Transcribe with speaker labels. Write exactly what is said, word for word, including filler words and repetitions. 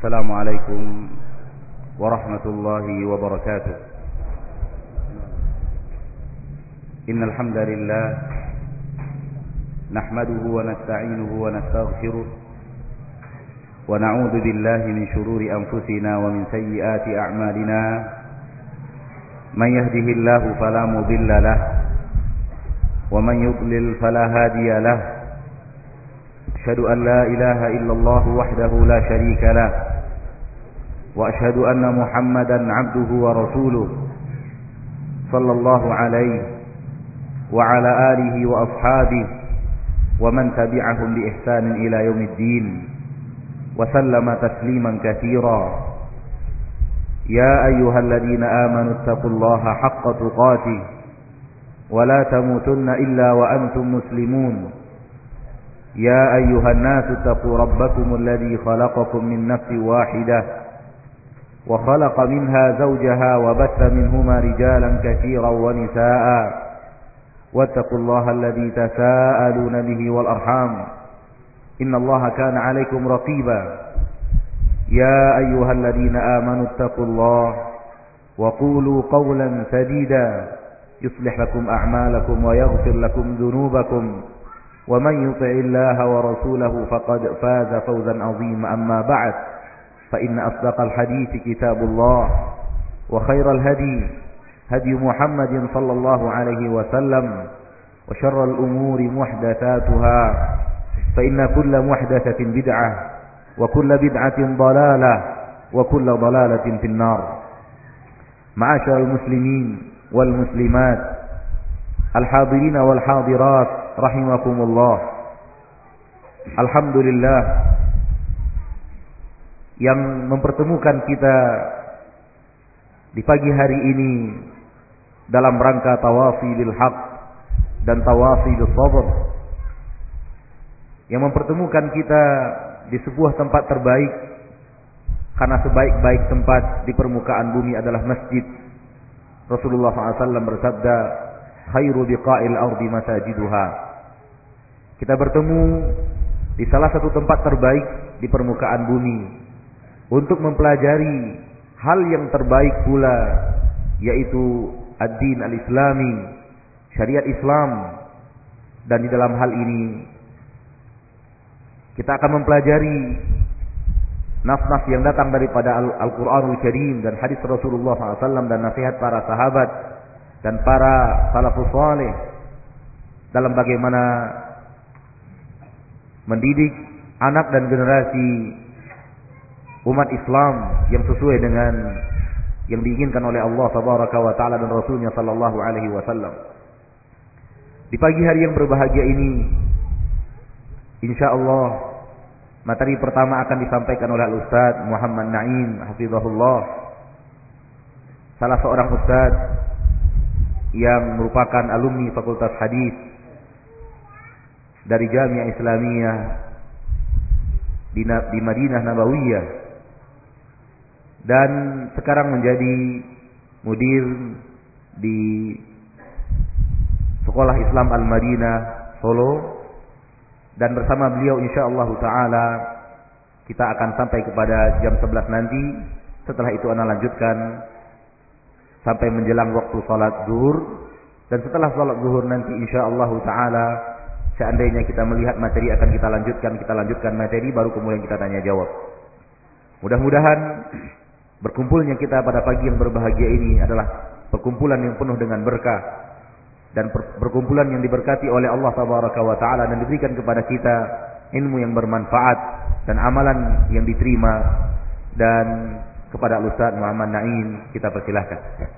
Speaker 1: السلام عليكم ورحمة الله وبركاته. إن الحمد لله نحمده ونستعينه ونستغفره ونعوذ بالله من شرور أنفسنا ومن سيئات أعمالنا. من يهده الله فلا مضل له ومن يضلل فلا هادي له. أشهد أن لا إله إلا الله وحده لا شريك له وأشهد أن محمدا عبده ورسوله صلى الله عليه وعلى آله وأصحابه ومن تبعهم بإحسان إلى يوم الدين وسلم تسليما كثيرا. يا أيها الذين آمنوا اتقوا الله حق تقاته ولا تموتن إلا وأنتم مسلمون. يا أيها الناس اتقوا ربكم الذي خلقكم من نفس واحدة وخلق منها زوجها وبث منهما رجالا كثيرا ونساء واتقوا الله الذي تساءلون به والأرحام إن الله كان عليكم رقيبا. يا أيها الذين آمنوا اتقوا الله وقولوا قولا سديدا يصلح لكم أعمالكم ويغفر لكم ذنوبكم ومن يطع الله ورسوله فقد فاز فوزا عظيما. أما بعد فإن أصدق الحديث كتاب الله وخير الهدي هدي محمد صلى الله عليه وسلم وشر الأمور محدثاتها فإن كل محدثة بدعة وكل بدعة ضلالة وكل ضلالة في النار. معاشر المسلمين والمسلمات الحاضرين والحاضرات rahimakumullah. Alhamdulillah yang mempertemukan kita di pagi hari ini dalam rangka tawasi bil haq dan tawasi bis sabr, yang mempertemukan kita di sebuah tempat terbaik, karena sebaik-baik tempat di permukaan bumi adalah masjid. Rasulullah shallallahu alaihi wasallam bersabda, khairu biqa'il ardi masajiduha. Kita bertemu di salah satu tempat terbaik di permukaan bumi untuk mempelajari hal yang terbaik pula, yaitu ad-din al-islami, syariat Islam. Dan di dalam hal ini kita akan mempelajari nas-nas yang datang daripada Al-Quranul Karim dan hadis Rasulullah shallallahu alaihi wasallam dan nasihat para sahabat dan para salafus saleh dalam bagaimana mendidik anak dan generasi umat Islam yang sesuai dengan yang diinginkan oleh Allah tabaraka wa taala dan Rasulnya sallallahu alaihi wasallam. Di pagi hari yang berbahagia ini, insyaallah materi pertama akan disampaikan oleh Al-Ustaz Muhammad Naim hafizahullah, salah seorang ustaz yang merupakan alumni Fakultas Hadis dari Jamiah Islamiyah di, di Madinah Nabawiyah, dan sekarang menjadi mudir di Sekolah Islam Al-Madinah Solo. Dan bersama beliau insyaallah ta'ala kita akan sampai kepada jam sebelas nanti. Setelah itu ana lanjutkan sampai menjelang waktu salat zuhur, dan setelah salat zuhur nanti insyaallah taala seandainya kita melihat materi akan kita lanjutkan, kita lanjutkan materi baru kemudian kita tanya jawab. Mudah-mudahan berkumpulnya kita pada pagi yang berbahagia ini adalah perkumpulan yang penuh dengan berkah dan perkumpulan yang diberkati oleh Allah tabaraka wa taala, dan diberikan kepada kita ilmu yang bermanfaat dan amalan yang diterima. Dan kepada Ustaz Muhammad Naim kita persilahkan.